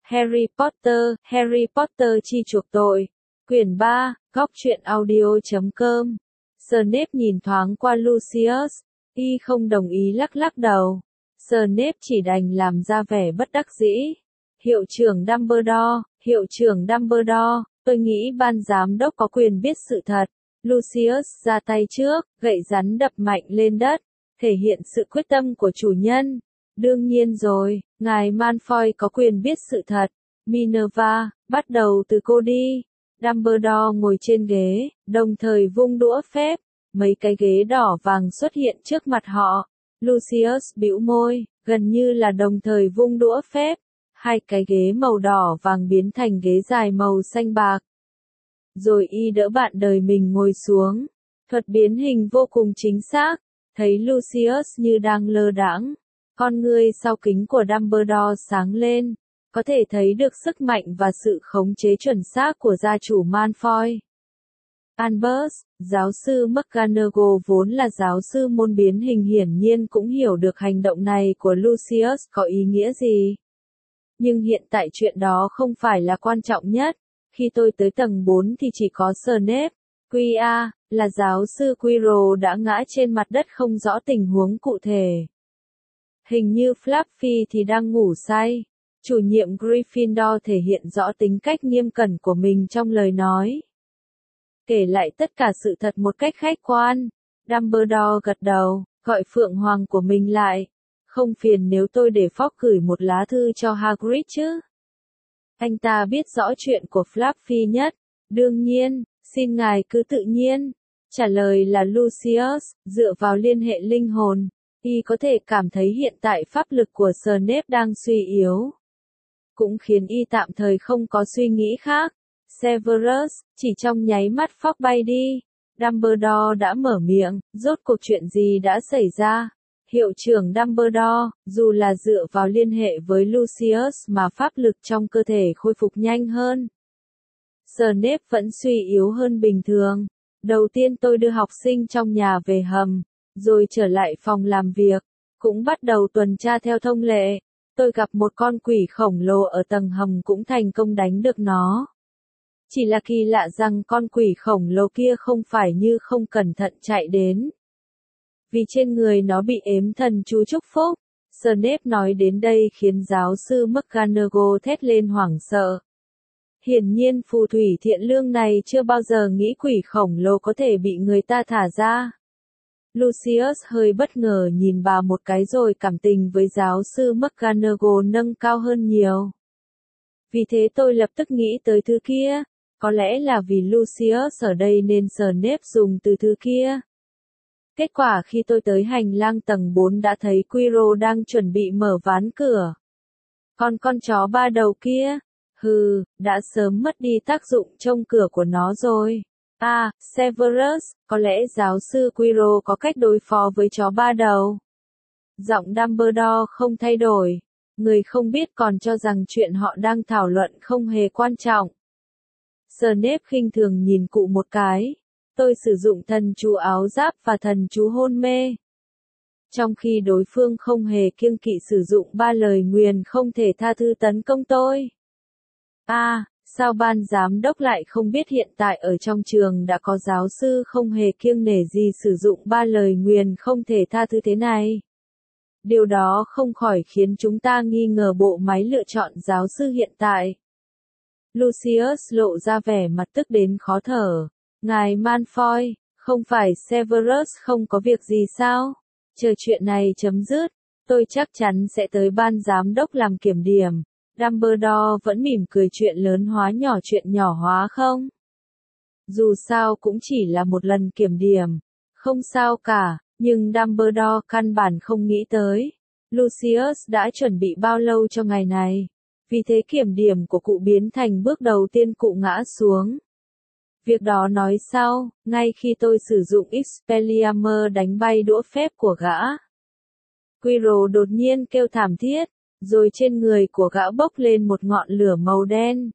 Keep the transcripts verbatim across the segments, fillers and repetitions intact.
Harry Potter, Harry Potter chi chuộc tội. Quyển ba, góc truyện audio chấm com. Snape nhìn thoáng qua Lucius, y không đồng ý lắc lắc đầu. Snape chỉ đành làm ra vẻ bất đắc dĩ. Hiệu trưởng Dumbledore, hiệu trưởng Dumbledore, tôi nghĩ ban giám đốc có quyền biết sự thật. Lucius ra tay trước, gậy rắn đập mạnh lên đất, thể hiện sự quyết tâm của chủ nhân. Đương nhiên rồi, ngài Malfoy có quyền biết sự thật. Minerva, bắt đầu từ cô đi. Dumbledore ngồi trên ghế, đồng thời vung đũa phép. Mấy cái ghế đỏ vàng xuất hiện trước mặt họ. Lucius bĩu môi, gần như là đồng thời vung đũa phép. Hai cái ghế màu đỏ vàng biến thành ghế dài màu xanh bạc. Rồi y đỡ bạn đời mình ngồi xuống. Thuật biến hình vô cùng chính xác. Thấy Lucius như đang lơ đãng. Con ngươi sau kính của Dumbledore sáng lên. Có thể thấy được sức mạnh và sự khống chế chuẩn xác của gia chủ Malfoy. Albus, giáo sư McGonagall vốn là giáo sư môn biến hình hiển nhiên cũng hiểu được hành động này của Lucius có ý nghĩa gì. Nhưng hiện tại chuyện đó không phải là quan trọng nhất. Khi tôi tới tầng bốn thì chỉ có Snape, quy a, là giáo sư Quirrell đã ngã trên mặt đất không rõ tình huống cụ thể. Hình như Fluffy thì đang ngủ say. Chủ nhiệm Gryffindor thể hiện rõ tính cách nghiêm cẩn của mình trong lời nói. Kể lại tất cả sự thật một cách khách quan. Dumbledore gật đầu, gọi Phượng Hoàng của mình lại. Không phiền nếu tôi để Fogg gửi một lá thư cho Hagrid chứ? Anh ta biết rõ chuyện của Fluffy nhất. Đương nhiên, xin ngài cứ tự nhiên. Trả lời là Lucius, dựa vào liên hệ linh hồn. Y có thể cảm thấy hiện tại pháp lực của Snape đang suy yếu. Cũng khiến y tạm thời không có suy nghĩ khác. Severus, chỉ trong nháy mắt Fogg bay đi. Dumbledore đã mở miệng, rốt cuộc chuyện gì đã xảy ra? Hiệu trưởng Dumbledore, dù là dựa vào liên hệ với Lucius mà pháp lực trong cơ thể khôi phục nhanh hơn. Snape vẫn suy yếu hơn bình thường. Đầu tiên tôi đưa học sinh trong nhà về hầm, rồi trở lại phòng làm việc, cũng bắt đầu tuần tra theo thông lệ. Tôi gặp một con quỷ khổng lồ ở tầng hầm cũng thành công đánh được nó. Chỉ là kỳ lạ rằng con quỷ khổng lồ kia không phải như không cẩn thận chạy đến. Vì trên người nó bị ếm thần chú chúc phúc. Snape nói đến đây khiến giáo sư McGonagall thét lên hoảng sợ. Hiển nhiên phù thủy thiện lương này chưa bao giờ nghĩ quỷ khổng lồ có thể bị người ta thả ra. Lucius hơi bất ngờ nhìn bà một cái rồi cảm tình với giáo sư McGonagall nâng cao hơn nhiều. Vì thế tôi lập tức nghĩ tới thứ kia. Có lẽ là vì Lucius ở đây nên Snape dùng từ thứ kia. Kết quả khi tôi tới hành lang tầng bốn đã thấy Quirrell đang chuẩn bị mở ván cửa. Còn con chó ba đầu kia, hừ, đã sớm mất đi tác dụng trông cửa của nó rồi. À, Severus, có lẽ giáo sư Quirrell có cách đối phó với chó ba đầu. Giọng Dumbledore không thay đổi. Người không biết còn cho rằng chuyện họ đang thảo luận không hề quan trọng. Snape khinh thường nhìn cụ một cái. Tôi sử dụng thần chú áo giáp và thần chú hôn mê. Trong khi đối phương không hề kiêng kỵ sử dụng ba lời nguyền không thể tha thứ tấn công tôi. À, sao ban giám đốc lại không biết hiện tại ở trong trường đã có giáo sư không hề kiêng nể gì sử dụng ba lời nguyền không thể tha thứ thế này? Điều đó không khỏi khiến chúng ta nghi ngờ bộ máy lựa chọn giáo sư hiện tại. Lucius lộ ra vẻ mặt tức đến khó thở. Ngài Malfoy, không phải Severus không có việc gì sao? Chờ chuyện này chấm dứt, tôi chắc chắn sẽ tới ban giám đốc làm kiểm điểm. Dumbledore vẫn mỉm cười chuyện lớn hóa nhỏ chuyện nhỏ hóa không? Dù sao cũng chỉ là một lần kiểm điểm. Không sao cả, nhưng Dumbledore căn bản không nghĩ tới. Lucius đã chuẩn bị bao lâu cho ngày này. Vì thế kiểm điểm của cụ biến thành bước đầu tiên cụ ngã xuống. Việc đó nói sau, ngay khi tôi sử dụng Expelliarmus đánh bay đũa phép của gã. Quirrell đột nhiên kêu thảm thiết, rồi trên người của gã bốc lên một ngọn lửa màu đen.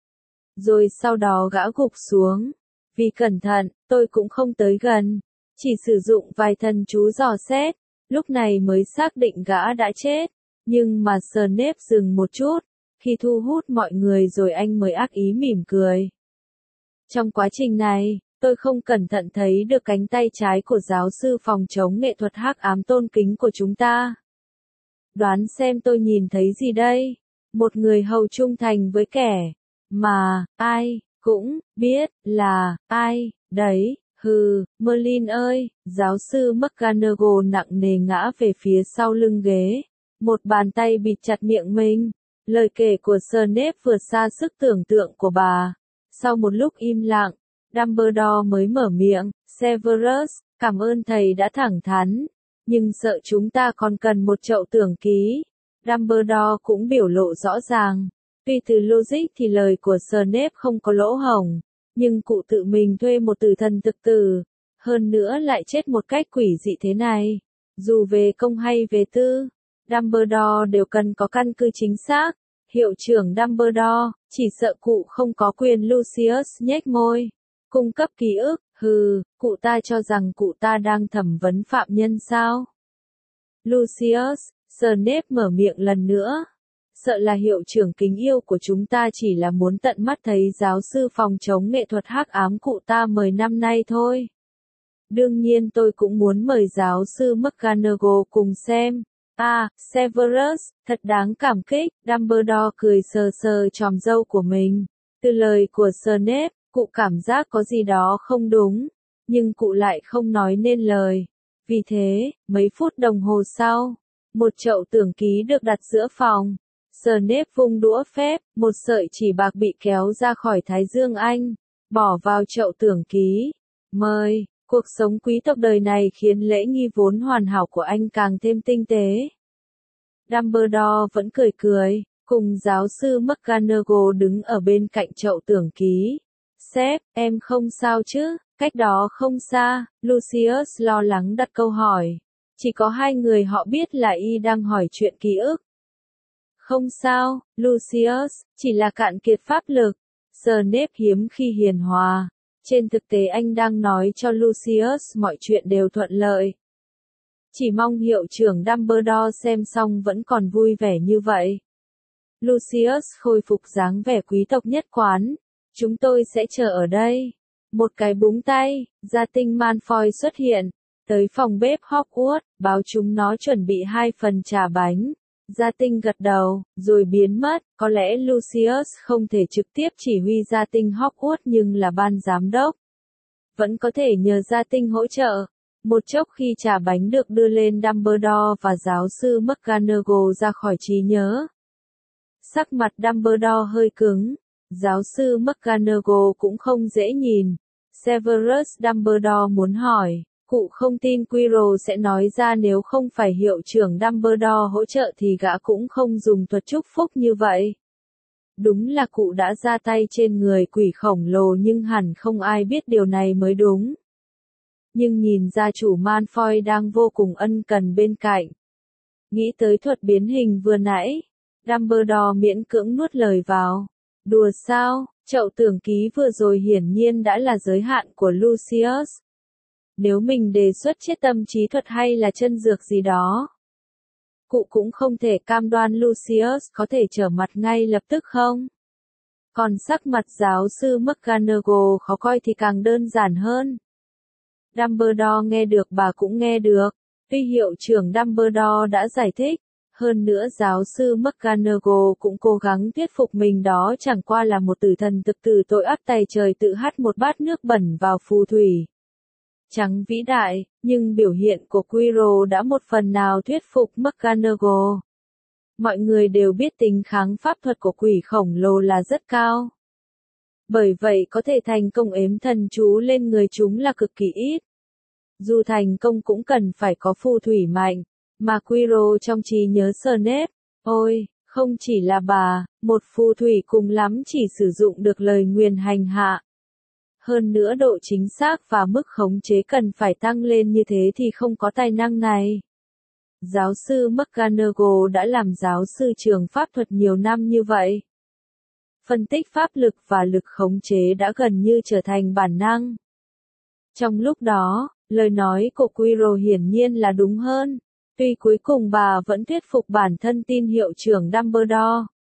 Rồi sau đó gã gục xuống. Vì cẩn thận, tôi cũng không tới gần, chỉ sử dụng vài thần chú dò xét, lúc này mới xác định gã đã chết. Nhưng mà Snape dừng một chút. Khi thu hút mọi người rồi anh mới ác ý mỉm cười. Trong quá trình này, tôi không cẩn thận thấy được cánh tay trái của giáo sư phòng chống nghệ thuật hắc ám tôn kính của chúng ta. Đoán xem tôi nhìn thấy gì đây? Một người hầu trung thành với kẻ mà ai cũng biết là ai đấy. Hừ, Merlin ơi, giáo sư McGonagall nặng nề ngã về phía sau lưng ghế. Một bàn tay bịt chặt miệng mình. Lời kể của Snape vượt xa sức tưởng tượng của bà. Sau một lúc im lặng, Dumbledore mới mở miệng, Severus, cảm ơn thầy đã thẳng thắn. Nhưng sợ chúng ta còn cần một chậu tưởng ký. Dumbledore cũng biểu lộ rõ ràng. Tuy từ logic thì lời của Snape không có lỗ hổng. Nhưng cụ tự mình thuê một tử thần thực tử. Hơn nữa lại chết một cách quỷ dị thế này. Dù về công hay về tư, Dumbledore đều cần có căn cứ chính xác. Hiệu trưởng Dumbledore, chỉ sợ cụ không có quyền. Lucius nhếch môi. Cung cấp ký ức, hừ, cụ ta cho rằng cụ ta đang thẩm vấn phạm nhân sao? Lucius, Snape mở miệng lần nữa. Sợ là hiệu trưởng kính yêu của chúng ta chỉ là muốn tận mắt thấy giáo sư phòng chống nghệ thuật hắc ám cụ ta mười năm nay thôi. Đương nhiên tôi cũng muốn mời giáo sư McGonagall cùng xem. À, Severus, thật đáng cảm kích. Dumbledore cười sờ sờ chòm râu của mình. Từ lời của Snape, cụ cảm giác có gì đó không đúng, nhưng cụ lại không nói nên lời. Vì thế, mấy phút đồng hồ sau, một chậu tưởng ký được đặt giữa phòng. Snape vung đũa phép, một sợi chỉ bạc bị kéo ra khỏi thái dương anh, bỏ vào chậu tưởng ký. Mời, cuộc sống quý tộc đời này khiến lễ nghi vốn hoàn hảo của anh càng thêm tinh tế. Dumbledore vẫn cười cười, cùng giáo sư McGonagall đứng ở bên cạnh chậu tưởng ký. Sếp, em không sao chứ, cách đó không xa, Lucius lo lắng đặt câu hỏi. Chỉ có hai người họ biết là y đang hỏi chuyện ký ức. Không sao, Lucius, chỉ là cạn kiệt pháp lực. Snape hiếm khi hiền hòa. Trên thực tế anh đang nói cho Lucius mọi chuyện đều thuận lợi. Chỉ mong hiệu trưởng Dumbledore xem xong vẫn còn vui vẻ như vậy. Lucius khôi phục dáng vẻ quý tộc nhất quán. Chúng tôi sẽ chờ ở đây. Một cái búng tay, gia tinh Malfoy xuất hiện. Tới phòng bếp Hogwarts, báo chúng nó chuẩn bị hai phần trà bánh. Gia tinh gật đầu, rồi biến mất. Có lẽ Lucius không thể trực tiếp chỉ huy gia tinh Hogwarts nhưng là ban giám đốc. Vẫn có thể nhờ gia tinh hỗ trợ. Một chốc khi trà bánh được đưa lên, Dumbledore và giáo sư McGonagall ra khỏi trí nhớ. Sắc mặt Dumbledore hơi cứng. Giáo sư McGonagall cũng không dễ nhìn. Severus, Dumbledore muốn hỏi, cụ không tin Quirrell sẽ nói ra nếu không phải hiệu trưởng Dumbledore hỗ trợ thì gã cũng không dùng thuật chúc phúc như vậy. Đúng là cụ đã ra tay trên người quỷ khổng lồ nhưng hẳn không ai biết điều này mới đúng. Nhưng nhìn gia chủ Malfoy đang vô cùng ân cần bên cạnh. Nghĩ tới thuật biến hình vừa nãy, Dumbledore miễn cưỡng nuốt lời vào. Đùa sao, chậu tưởng ký vừa rồi hiển nhiên đã là giới hạn của Lucius. Nếu mình đề xuất chiết tâm trí thuật hay là chân dược gì đó, cụ cũng không thể cam đoan Lucius có thể trở mặt ngay lập tức không? Còn sắc mặt giáo sư McGonagall khó coi thì càng đơn giản hơn. Dumbledore nghe được, bà cũng nghe được. Tuy hiệu trưởng Dumbledore đã giải thích. Hơn nữa giáo sư McGonagall cũng cố gắng thuyết phục mình đó chẳng qua là một tử thần thực tử tội ác tày trời tự hắt một bát nước bẩn vào phù thủy. Chẳng vĩ đại, nhưng biểu hiện của Quirrell đã một phần nào thuyết phục McGonagall. Mọi người đều biết tính kháng pháp thuật của quỷ khổng lồ là rất cao. Bởi vậy có thể thành công ếm thần chú lên người chúng là cực kỳ ít. Dù thành công cũng cần phải có phù thủy mạnh. Mà Quirrell trong trí nhớ Snape, ôi, không chỉ là bà, một phù thủy cùng lắm chỉ sử dụng được lời nguyền hành hạ. Hơn nữa độ chính xác và mức khống chế cần phải tăng lên như thế thì không có tài năng này. Giáo sư McGonagall đã làm giáo sư trường pháp thuật nhiều năm như vậy. Phân tích pháp lực và lực khống chế đã gần như trở thành bản năng. Trong lúc đó, lời nói của Quirrell hiển nhiên là đúng hơn. Tuy cuối cùng bà vẫn thuyết phục bản thân tin hiệu trưởng Dumbledore.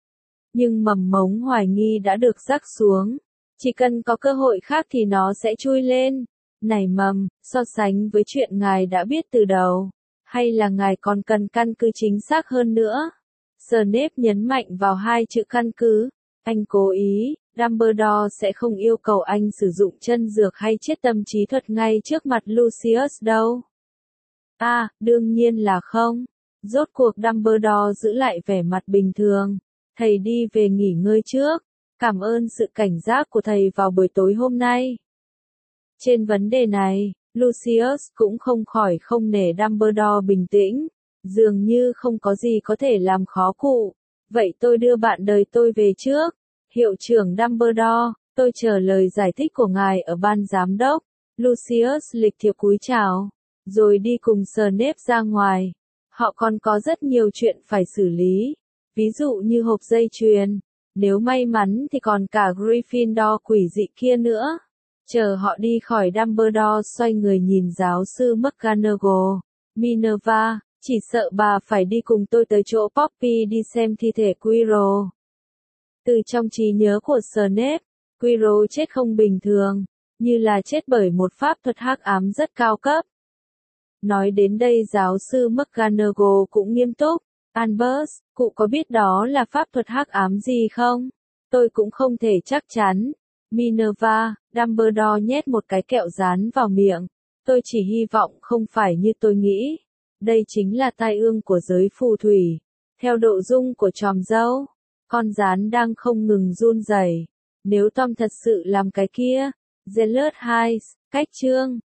Nhưng mầm mống hoài nghi đã được rắc xuống. Chỉ cần có cơ hội khác thì nó sẽ chui lên. Nảy mầm, so sánh với chuyện ngài đã biết từ đầu. Hay là ngài còn cần căn cứ chính xác hơn nữa? Snape nhấn mạnh vào hai chữ căn cứ. Anh cố ý, Dumbledore sẽ không yêu cầu anh sử dụng chân dược hay chiết tâm trí thuật ngay trước mặt Lucius đâu. À, đương nhiên là không. Rốt cuộc Dumbledore giữ lại vẻ mặt bình thường. Thầy đi về nghỉ ngơi trước. Cảm ơn sự cảnh giác của thầy vào buổi tối hôm nay. Trên vấn đề này, Lucius cũng không khỏi không nể Dumbledore bình tĩnh. Dường như không có gì có thể làm khó cụ. Vậy tôi đưa bạn đời tôi về trước. Hiệu trưởng Dumbledore, tôi chờ lời giải thích của ngài ở ban giám đốc. Lucius lịch thiệp cúi chào, rồi đi cùng Snape ra ngoài. Họ còn có rất nhiều chuyện phải xử lý. Ví dụ như hộp dây chuyền. Nếu may mắn thì còn cả Gryffindor quỷ dị kia nữa. Chờ họ đi khỏi Dumbledore xoay người nhìn giáo sư McGonagall. Minerva, chỉ sợ bà phải đi cùng tôi tới chỗ Poppy đi xem thi thể Quirrell. Từ trong trí nhớ của Snape, Quirrell chết không bình thường, như là chết bởi một pháp thuật hắc ám rất cao cấp. Nói đến đây giáo sư McGonagall cũng nghiêm túc. Albus, cụ có biết đó là pháp thuật hắc ám gì không? Tôi cũng không thể chắc chắn. Minerva, Dumbledore nhét một cái kẹo dán vào miệng. Tôi chỉ hy vọng không phải như tôi nghĩ. Đây chính là tai ương của giới phù thủy. Theo độ dung của tròm dâu, con gián đang không ngừng run rẩy. Nếu Tom thật sự làm cái kia, Zealous Heights, cách chương